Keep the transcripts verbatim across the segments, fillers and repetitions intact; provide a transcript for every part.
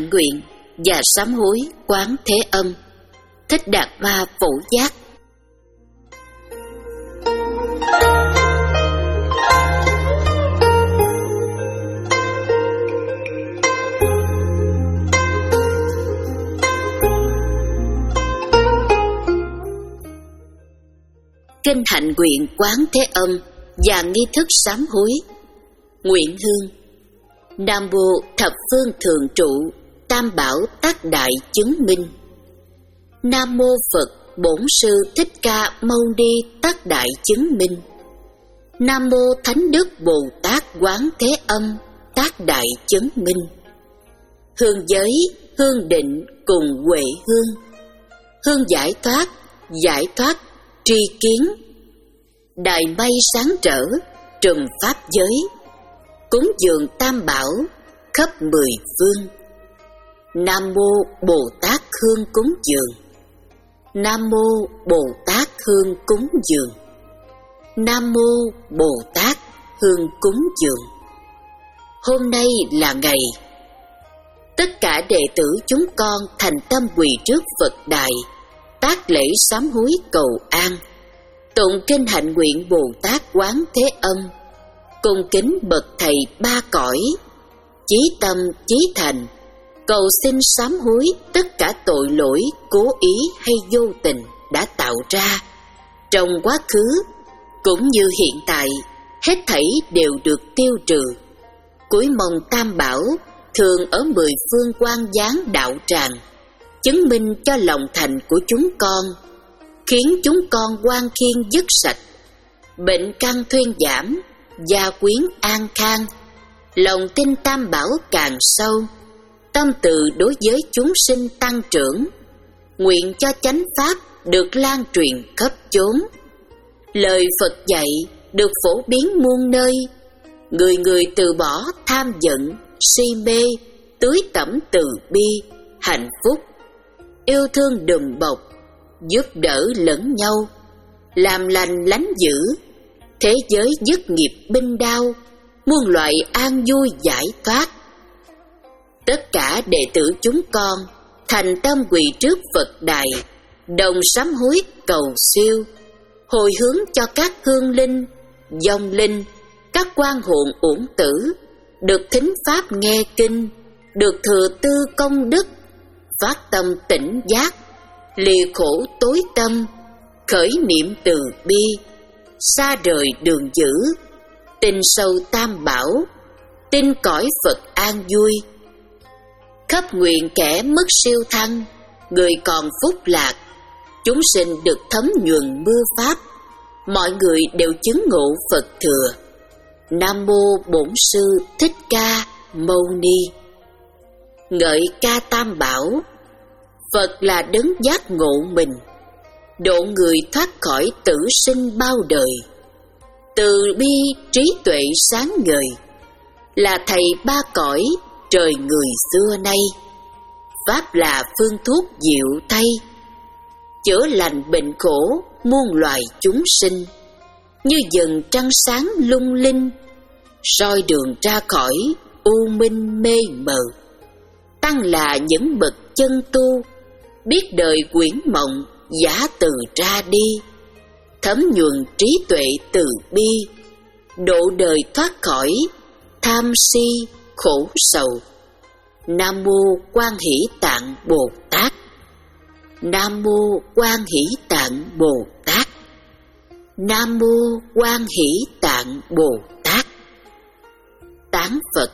hạnh nguyện và sám hối Quán Thế Âm. Thích Đạt Ma Phổ Giác. Kinh hạnh nguyện Quán Thế Âm và nghi thức sám hối. Nguyện hương. Nam Mô Thập Phương Thượng Trụ Tam Bảo Tác Đại Chứng Minh. Nam Mô Phật Bổn Sư Thích Ca Mâu Ni Tác Đại Chứng Minh. Nam Mô Thánh Đức Bồ Tát Quán Thế Âm Tác Đại Chứng Minh. Hương giới, hương định cùng huệ hương. Hương giải thoát, giải thoát tri kiến. Đại mây sáng rỡ, trùm pháp giới. Cúng dường Tam Bảo khắp mười phương. Nam Mô Bồ Tát Hương cúng dường. Nam Mô Bồ Tát Hương cúng dường. Nam Mô Bồ Tát Hương cúng dường. Hôm nay là ngày tất cả đệ tử chúng con thành tâm quỳ trước Phật Đài, tác lễ sám hối cầu an, tụng kinh hạnh nguyện Bồ Tát Quán Thế Âm, cung kính bậc thầy ba cõi, chí tâm chí thành, cầu xin sám hối tất cả tội lỗi cố ý hay vô tình đã tạo ra trong quá khứ cũng như hiện tại, hết thảy đều được tiêu trừ. Cúi mong Tam Bảo thường ở mười phương quang giáng đạo tràng, chứng minh cho lòng thành của chúng con, khiến chúng con oan khiên dứt sạch, bệnh căn thuyên giảm, gia quyến an khang, lòng tin Tam Bảo càng sâu, tâm từ đối với chúng sinh tăng trưởng, nguyện cho chánh pháp được lan truyền khắp chốn, lời Phật dạy được phổ biến muôn nơi, người người từ bỏ tham giận, si mê, tưới tẩm từ bi, hạnh phúc, yêu thương đùm bọc, giúp đỡ lẫn nhau, làm lành lánh dữ, thế giới dứt nghiệp binh đao, muôn loại an vui giải thoát. Tất cả đệ tử chúng con thành tâm quỳ trước Phật Đài, đồng sám hối cầu siêu, hồi hướng cho các hương linh, vong linh, các quan hồn uổng tử được thính pháp nghe kinh, được thừa tư công đức, phát tâm tỉnh giác, lìa khổ tối tâm, khởi niệm từ bi, xa rời đường dữ, tin sâu Tam Bảo, tin cõi Phật an vui. Khắp nguyện kẻ mất siêu thăng, người còn phúc lạc, chúng sinh được thấm nhuần mưa pháp, mọi người đều chứng ngộ Phật thừa. Nam Mô Bổn Sư Thích Ca Mâu Ni. Ngợi ca Tam Bảo. Phật là đấng giác ngộ mình, độ người thoát khỏi tử sinh bao đời, từ bi trí tuệ sáng ngời, là thầy ba cõi trời người xưa nay. Pháp là phương thuốc diệu thay, chữa lành bệnh khổ muôn loài chúng sinh, như dần trăng sáng lung linh, soi đường ra khỏi u minh mê mờ. Tăng là những bậc chân tu, biết đời quyển mộng giả từ ra đi, thấm nhuần trí tuệ từ bi, độ đời thoát khỏi tham si khổ sầu. Nam Mô Quan Hỷ Tạng Bồ Tát. Nam Mô Quan Hỷ Tạng Bồ Tát. Nam Mô Quan Hỷ Tạng Bồ Tát. Tán Phật.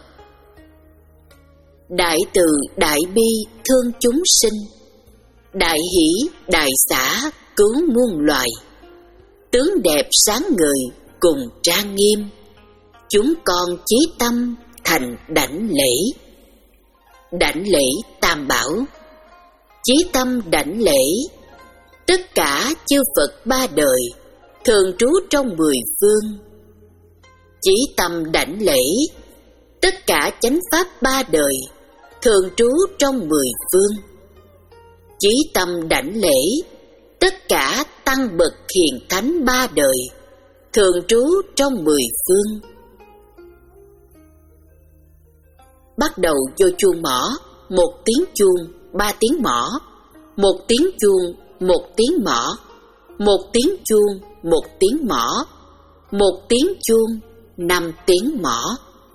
Đại từ đại bi thương chúng sinh, đại hỷ đại xả cứu muôn loài, tướng đẹp sáng ngời cùng trang nghiêm, chúng con chí tâm thành đảnh lễ. Đảnh lễ Tam Bảo. Chí tâm đảnh lễ tất cả chư Phật ba đời thường trú trong mười phương. Chí tâm đảnh lễ tất cả chánh pháp ba đời thường trú trong mười phương. Chí tâm đảnh lễ tất cả tăng bậc hiền thánh ba đời thường trú trong mười phương. Bắt đầu vô chuông mỏ, một tiếng chuông, ba tiếng mõ, một tiếng chuông, một tiếng mõ, một tiếng chuông, một tiếng mõ, một tiếng chuông, năm tiếng mõ.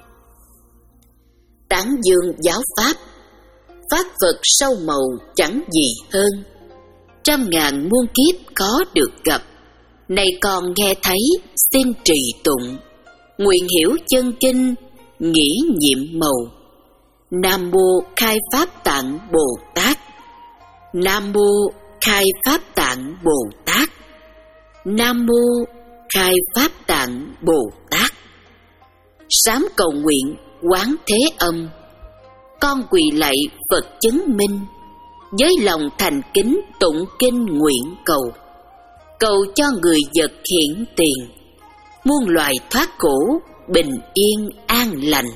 Tán dương giáo pháp, pháp vật sâu màu chẳng gì hơn. Trăm ngàn muôn kiếp có được gặp, này còn nghe thấy xin trì tụng. Nguyện hiểu chân kinh, nghĩ nhiệm màu. Nam Mô Khai Pháp Tạng Bồ Tát. Nam Mô Khai Pháp Tạng Bồ Tát. Nam Mô Khai Pháp Tạng Bồ Tát. Sám cầu nguyện Quán Thế Âm, con quỳ lạy Phật chứng minh, với lòng thành kính tụng kinh nguyện cầu. Cầu cho người vật hiện tiền, muôn loài thoát khổ, bình yên an lành.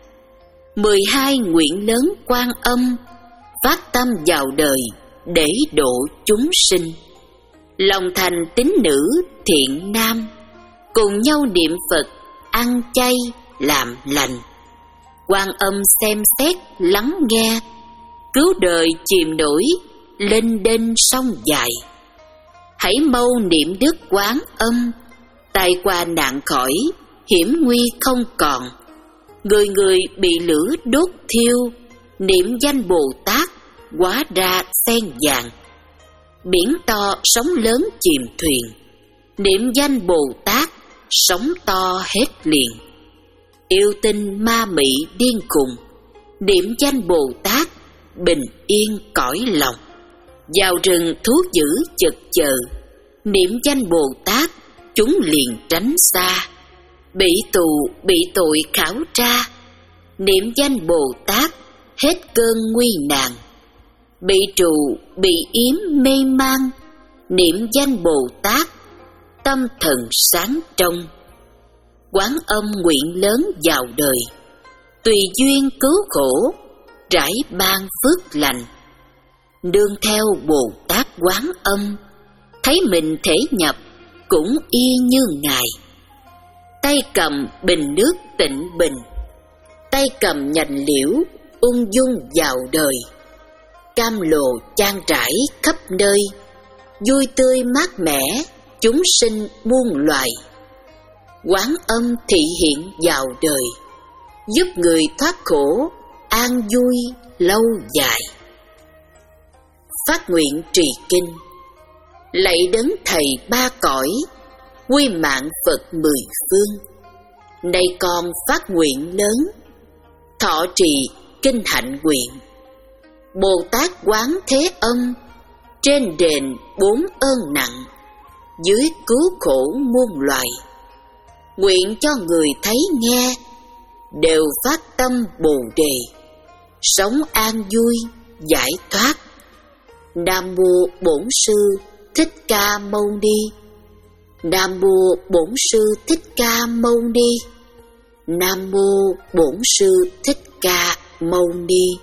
Mười hai nguyện lớn Quan Âm, phát tâm vào đời để độ chúng sinh. Lòng thành tín nữ thiện nam, cùng nhau niệm Phật, ăn chay làm lành. Quan Âm xem xét lắng nghe, cứu đời chìm nổi lên đên sông dài. Hãy mau niệm Đức Quán Âm, tai qua nạn khỏi, hiểm nguy không còn. Người người bị lửa đốt thiêu, niệm danh Bồ Tát hóa ra sen vàng. Biển to sóng lớn chìm thuyền, niệm danh Bồ Tát sóng to hết liền. Yêu tinh ma mị điên khùng, niệm danh Bồ Tát bình yên cõi lòng. Vào rừng thú dữ chực chờ, niệm danh Bồ Tát chúng liền tránh xa. Bị tù bị tội khảo tra, niệm danh Bồ Tát hết cơn nguy nạn. Bị trù bị yếm mê man, niệm danh Bồ Tát tâm thần sáng trong. Quán Âm nguyện lớn vào đời, tùy duyên cứu khổ, trải ban phước lành. Nương theo Bồ Tát Quán Âm, thấy mình thể nhập cũng y như Ngài. Tay cầm bình nước tịnh bình, tay cầm nhành liễu ung dung vào đời. Cam lồ chan trải khắp nơi, vui tươi mát mẻ chúng sinh muôn loài. Quán Âm thị hiện vào đời, giúp người thoát khổ, an vui lâu dài. Phát nguyện trì kinh, lạy đấng thầy ba cõi, quy mạng Phật mười phương. Nay con phát nguyện lớn, thọ trì kinh hạnh nguyện. Bồ Tát Quán Thế Âm, trên đền bốn ơn nặng, dưới cứu khổ muôn loài. Nguyện cho người thấy nghe, đều phát tâm Bồ Đề, sống an vui giải thoát. Nam Mô Bổn Sư Thích Ca Mâu Ni. Nam Mô Bổn Sư Thích Ca Mâu Ni. Nam Mô Bổn Sư Thích Ca Mâu Ni.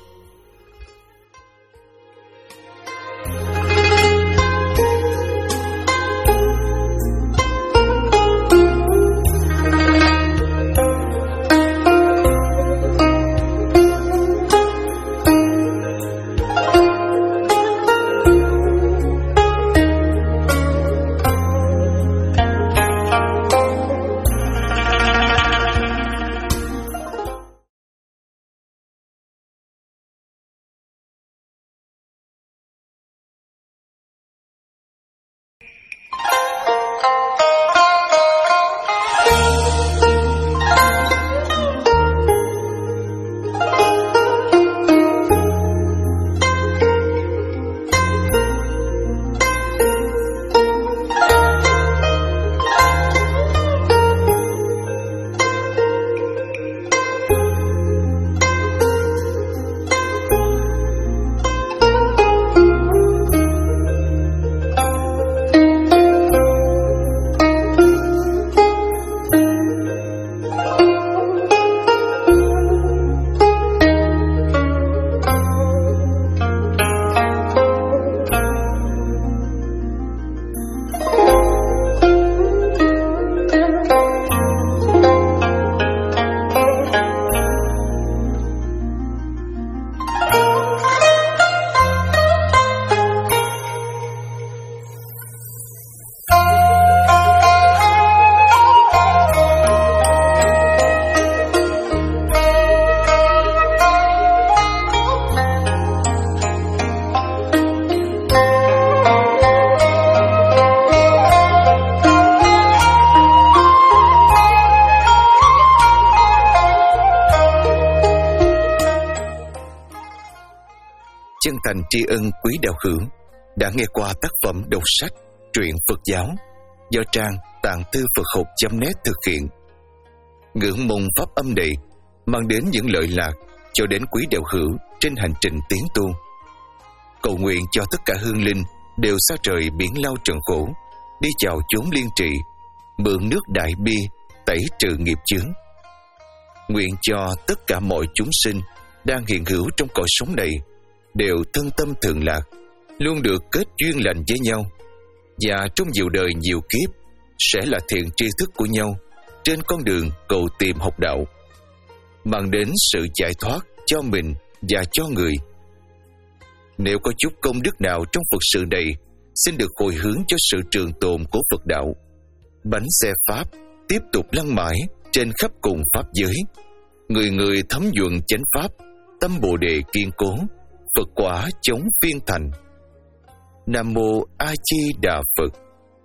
chân thành tri ân quý đạo hữu đã nghe qua tác phẩm đọc sách truyện Phật giáo do trang tạng thư Phật học chấm net thực hiện. Ngưỡng mong pháp âm này mang đến những lợi lạc cho đến quý đạo hữu trên hành trình tiến tu. Cầu nguyện cho tất cả hương linh đều xa trời biển lao trần khổ, đi chào chốn liên trị, mượn nước đại bi tẩy trừ nghiệp chướng. Nguyện cho tất cả mọi chúng sinh đang hiện hữu trong cõi sống này đều thân tâm thường lạc, luôn được kết duyên lành với nhau, và trong nhiều đời nhiều kiếp sẽ là thiện tri thức của nhau trên con đường cầu tìm học đạo, mang đến sự giải thoát cho mình và cho người. Nếu có chút công đức nào trong Phật sự này, xin được hồi hướng cho sự trường tồn của Phật đạo. Bánh xe Pháp tiếp tục lăn mãi trên khắp cùng Pháp giới. Người người thấm nhuận chánh Pháp, tâm Bồ Đề kiên cố, Phật quả chống phiên thành. Nam Mô A Di Đà Phật.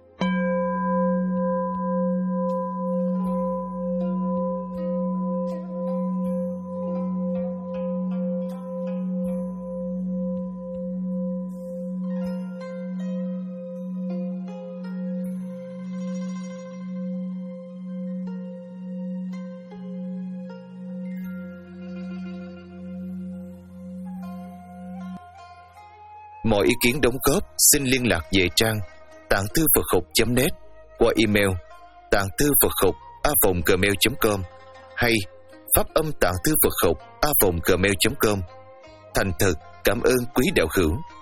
Mọi ý kiến đóng góp xin liên lạc về trang tạng thư Phật học chấm net qua email tạng thư Phật học a vòng gmail chấm com hay pháp âm tạng thư Phật học a vòng gmail chấm com. Thành thật cảm ơn quý đạo hữu.